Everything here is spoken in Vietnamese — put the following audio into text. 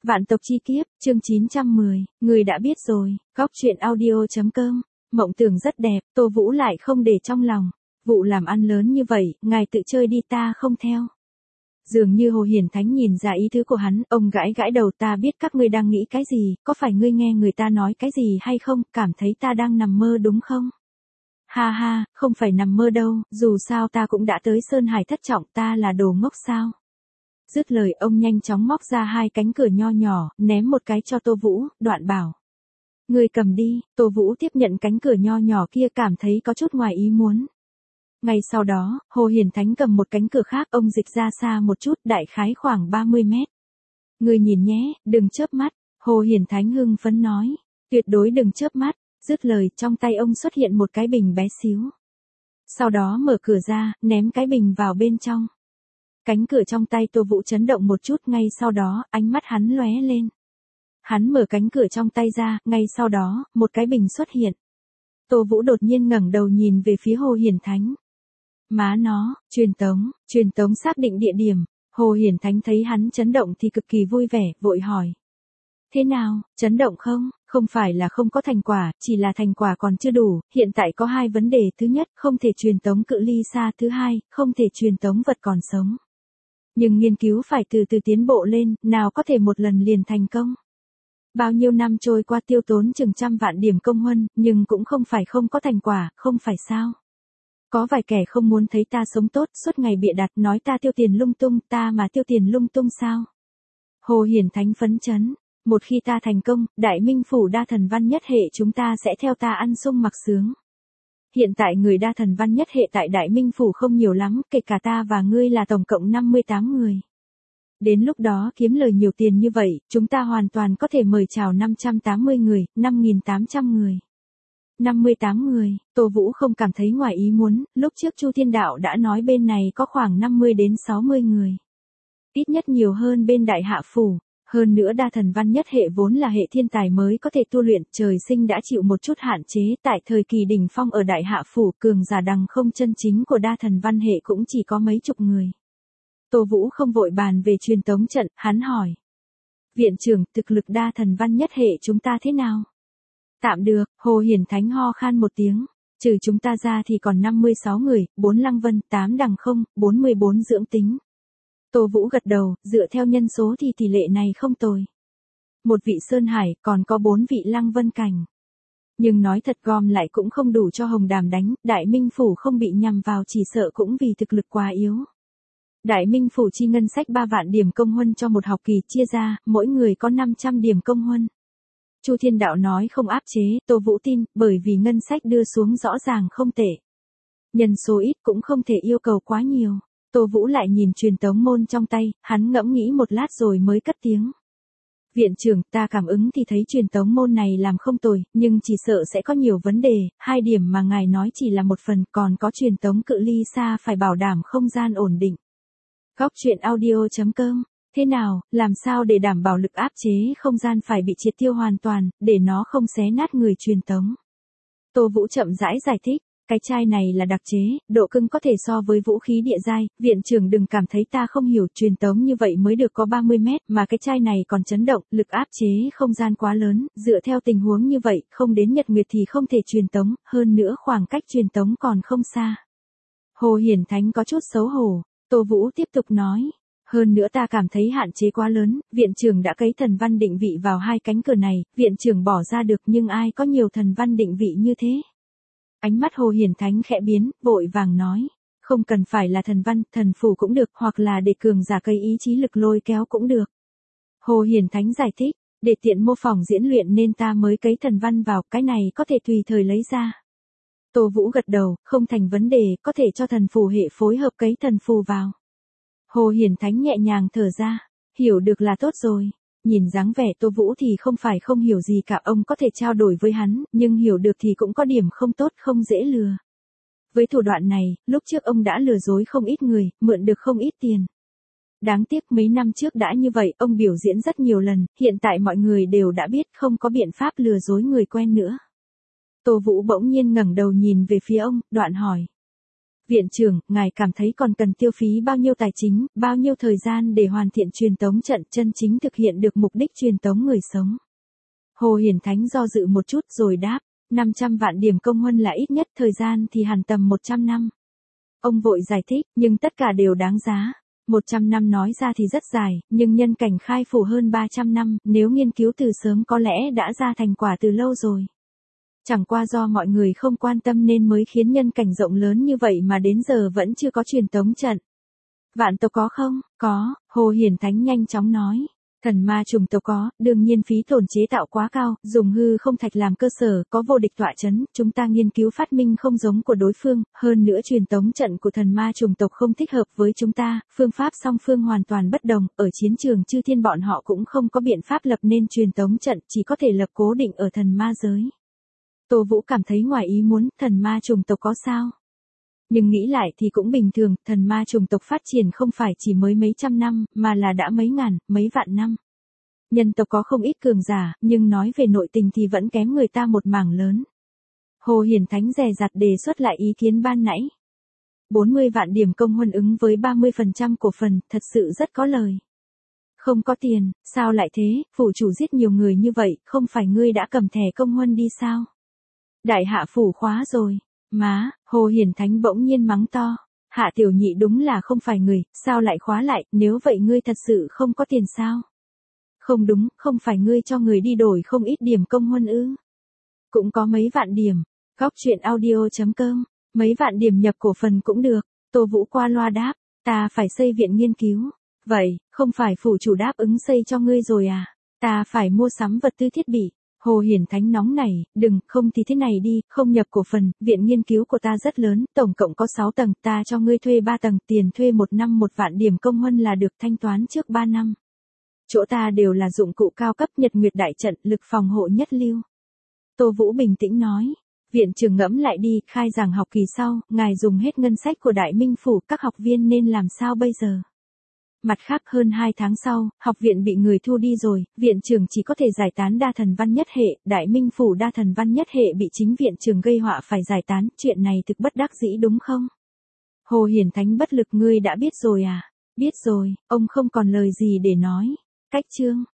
Vạn tộc chi kiếp, chương 910, người đã biết rồi, góc truyện audio.com, mộng tưởng rất đẹp, Tô Vũ lại không để trong lòng. Vụ làm ăn lớn như vậy, ngài tự chơi đi ta không theo. Dường như Hồ Hiển Thánh nhìn ra ý tứ của hắn, ông gãi gãi đầu ta biết các ngươi đang nghĩ cái gì, có phải ngươi nghe người ta nói cái gì hay không, cảm thấy ta đang nằm mơ đúng không? Ha ha, không phải nằm mơ đâu, dù sao ta cũng đã tới Sơn Hải thất trọng, ta là đồ ngốc sao? Dứt lời ông nhanh chóng móc ra hai cánh cửa nho nhỏ, ném một cái cho Tô Vũ, đoạn bảo. Ngươi cầm đi, Tô Vũ tiếp nhận cánh cửa nho nhỏ kia cảm thấy có chút ngoài ý muốn. Ngay sau đó, Hồ Hiển Thánh cầm một cánh cửa khác, ông dịch ra xa một chút, đại khái khoảng 30 mét. Ngươi nhìn nhé, đừng chớp mắt, Hồ Hiển Thánh hưng phấn nói, tuyệt đối đừng chớp mắt, dứt lời trong tay ông xuất hiện một cái bình bé xíu. Sau đó mở cửa ra, ném cái bình vào bên trong. Cánh cửa trong tay Tô Vũ chấn động một chút, ngay sau đó, ánh mắt hắn lóe lên. Hắn mở cánh cửa trong tay ra, ngay sau đó, một cái bình xuất hiện. Tô Vũ đột nhiên ngẩng đầu nhìn về phía Hồ Hiển Thánh. Má nó, truyền tống xác định địa điểm. Hồ Hiển Thánh thấy hắn chấn động thì cực kỳ vui vẻ, vội hỏi. Thế nào, chấn động không? Không phải là không có thành quả, chỉ là thành quả còn chưa đủ, hiện tại có hai vấn đề, thứ nhất, không thể truyền tống cự ly xa, thứ hai, không thể truyền tống vật còn sống. Nhưng nghiên cứu phải từ từ tiến bộ lên, nào có thể một lần liền thành công. Bao nhiêu năm trôi qua tiêu tốn chừng 100 vạn điểm công huân, nhưng cũng không phải không có thành quả, không phải sao. Có vài kẻ không muốn thấy ta sống tốt, suốt ngày bịa đặt nói ta tiêu tiền lung tung, ta mà tiêu tiền lung tung sao? Hồ Hiển Thánh phấn chấn, một khi ta thành công, Đại Minh Phủ đa thần văn nhất hệ chúng ta sẽ theo ta ăn sung mặc sướng. Hiện tại người đa thần văn nhất hệ tại Đại Minh Phủ không nhiều lắm, kể cả ta và ngươi là tổng cộng 58 người. Đến lúc đó kiếm lời nhiều tiền như vậy, chúng ta hoàn toàn có thể mời chào 580 người, 5.800 người. 58 người, Tô Vũ không cảm thấy ngoài ý muốn, lúc trước Chu Thiên Đạo đã nói bên này có khoảng 50 đến 60 người. Ít nhất nhiều hơn bên Đại Hạ Phủ. Hơn nữa đa thần văn nhất hệ vốn là hệ thiên tài mới có thể tu luyện, trời sinh đã chịu một chút hạn chế, tại thời kỳ đỉnh phong ở Đại Hạ Phủ cường giả đằng không chân chính của đa thần văn hệ cũng chỉ có mấy chục người. Tô Vũ không vội bàn về truyền tống trận, hắn hỏi. Viện trưởng, thực lực đa thần văn nhất hệ chúng ta thế nào? Tạm được, Hồ Hiển Thánh ho khan một tiếng, trừ chúng ta ra thì còn 56 người, 4 lăng vân, 8 đằng không, 44 dưỡng tính. Tô Vũ gật đầu, dựa theo nhân số thì tỷ lệ này không tồi. Một vị Sơn Hải, còn có 4 vị Lăng Vân Cảnh. Nhưng nói thật gom lại cũng không đủ cho Hồng Đàm đánh, Đại Minh Phủ không bị nhằm vào chỉ sợ cũng vì thực lực quá yếu. Đại Minh Phủ chi ngân sách 3 vạn điểm công huân cho một học kỳ chia ra, mỗi người có 500 điểm công huân. Chu Thiên Đạo nói không áp chế, Tô Vũ tin, bởi vì ngân sách đưa xuống rõ ràng không tệ. Nhân số ít cũng không thể yêu cầu quá nhiều. Tô Vũ lại nhìn truyền tống môn trong tay, hắn ngẫm nghĩ một lát rồi mới cất tiếng. Viện trưởng, ta cảm ứng thì thấy truyền tống môn này làm không tồi, nhưng chỉ sợ sẽ có nhiều vấn đề, 2 điểm mà ngài nói chỉ là một phần, còn có truyền tống cự ly xa phải bảo đảm không gian ổn định. Góc truyện audio.com, thế nào, làm sao để đảm bảo lực áp chế không gian phải bị triệt tiêu hoàn toàn, để nó không xé nát người truyền tống. Tô Vũ chậm rãi giải thích. Cái chai này là đặc chế, độ cứng có thể so với vũ khí địa giai, viện trưởng đừng cảm thấy ta không hiểu, truyền tống như vậy mới được có 30 mét, mà cái chai này còn chấn động, lực áp chế không gian quá lớn, dựa theo tình huống như vậy, không đến Nhật Nguyệt thì không thể truyền tống, hơn nữa khoảng cách truyền tống còn không xa. Hồ Hiển Thánh có chút xấu hổ, Tô Vũ tiếp tục nói. Hơn nữa ta cảm thấy hạn chế quá lớn, viện trưởng đã cấy thần văn định vị vào hai cánh cửa này, viện trưởng bỏ ra được nhưng ai có nhiều thần văn định vị như thế? Ánh mắt Hồ Hiển Thánh khẽ biến, vội vàng nói, không cần phải là thần văn, thần phù cũng được, hoặc là để cường giả cây ý chí lực lôi kéo cũng được. Hồ Hiển Thánh giải thích, để tiện mô phỏng diễn luyện nên ta mới cấy thần văn vào, cái này có thể tùy thời lấy ra. Tô Vũ gật đầu, không thành vấn đề, có thể cho thần phù hệ phối hợp cấy thần phù vào. Hồ Hiển Thánh nhẹ nhàng thở ra, hiểu được là tốt rồi. Nhìn dáng vẻ Tô Vũ thì không phải không hiểu gì cả, ông có thể trao đổi với hắn, nhưng hiểu được thì cũng có điểm không tốt, không dễ lừa. Với thủ đoạn này, lúc trước ông đã lừa dối không ít người, mượn được không ít tiền. Đáng tiếc mấy năm trước đã như vậy, ông biểu diễn rất nhiều lần, hiện tại mọi người đều đã biết không có biện pháp lừa dối người quen nữa. Tô Vũ bỗng nhiên ngẩng đầu nhìn về phía ông, đoạn hỏi. Viện trưởng, ngài cảm thấy còn cần tiêu phí bao nhiêu tài chính, bao nhiêu thời gian để hoàn thiện truyền tống trận chân chính thực hiện được mục đích truyền tống người sống? Hồ Hiển Thánh do dự một chút rồi đáp, 500 vạn điểm công huân là ít nhất, thời gian thì hẳn tầm 100 năm. Ông vội giải thích, nhưng tất cả đều đáng giá. 100 năm nói ra thì rất dài, nhưng nhân cảnh khai phủ hơn 300 năm, nếu nghiên cứu từ sớm có lẽ đã ra thành quả từ lâu rồi. Chẳng qua do mọi người không quan tâm nên mới khiến nhân cảnh rộng lớn như vậy mà đến giờ vẫn chưa có truyền tống trận. Vạn tộc có không? Có, Hồ Hiển Thánh nhanh chóng nói. Thần ma trùng tộc có, đương nhiên phí tổn chế tạo quá cao, dùng hư không thạch làm cơ sở, có vô địch tọa chấn, chúng ta nghiên cứu phát minh không giống của đối phương, hơn nữa truyền tống trận của thần ma trùng tộc không thích hợp với chúng ta, phương pháp song phương hoàn toàn bất đồng, ở chiến trường chư thiên bọn họ cũng không có biện pháp lập nên truyền tống trận, chỉ có thể lập cố định ở thần ma giới. Tô Vũ cảm thấy ngoài ý muốn, thần ma trùng tộc có sao? Nhưng nghĩ lại thì cũng bình thường, thần ma trùng tộc phát triển không phải chỉ mới mấy trăm năm, mà là đã mấy ngàn, mấy vạn năm. Nhân tộc có không ít cường giả, nhưng nói về nội tình thì vẫn kém người ta một mảng lớn. Hồ Hiển Thánh dè dặt đề xuất lại ý kiến ban nãy. 40 vạn điểm công huân ứng với 30% cổ phần, thật sự rất có lời. Không có tiền, sao lại thế, phủ chủ giết nhiều người như vậy, không phải ngươi đã cầm thẻ công huân đi sao? Đại hạ phủ khóa rồi. Má, Hồ Hiển Thánh bỗng nhiên mắng to. Hạ tiểu nhị đúng là không phải người, sao lại khóa lại, nếu vậy ngươi thật sự không có tiền sao? Không đúng, không phải ngươi cho người đi đổi không ít điểm công huân ư? Cũng có mấy vạn điểm. Góc truyện audio.com, mấy vạn điểm nhập cổ phần cũng được. Tô Vũ qua loa đáp, ta phải xây viện nghiên cứu. Vậy, không phải phủ chủ đáp ứng xây cho ngươi rồi à? Ta phải mua sắm vật tư thiết bị. Hồ Hiển Thánh nóng này, đừng, không thì thế này đi, không nhập cổ phần, viện nghiên cứu của ta rất lớn, tổng cộng có 6 tầng, ta cho ngươi thuê 3 tầng, tiền thuê 1 năm 1 vạn điểm công huân là được, thanh toán trước 3 năm. Chỗ ta đều là dụng cụ cao cấp, Nhật Nguyệt đại trận, lực phòng hộ nhất lưu. Tô Vũ bình tĩnh nói, viện trưởng ngẫm lại đi, khai giảng học kỳ sau, ngài dùng hết ngân sách của Đại Minh Phủ, các học viên nên làm sao bây giờ? Mặt khác hơn 2 tháng sau, học viện bị người thu đi rồi, viện trưởng chỉ có thể giải tán đa thần văn nhất hệ, Đại Minh Phủ đa thần văn nhất hệ bị chính viện trưởng gây họa phải giải tán, chuyện này thực bất đắc dĩ đúng không? Hồ Hiển Thánh bất lực, ngươi đã biết rồi à? Biết rồi, ông không còn lời gì để nói. Cách chương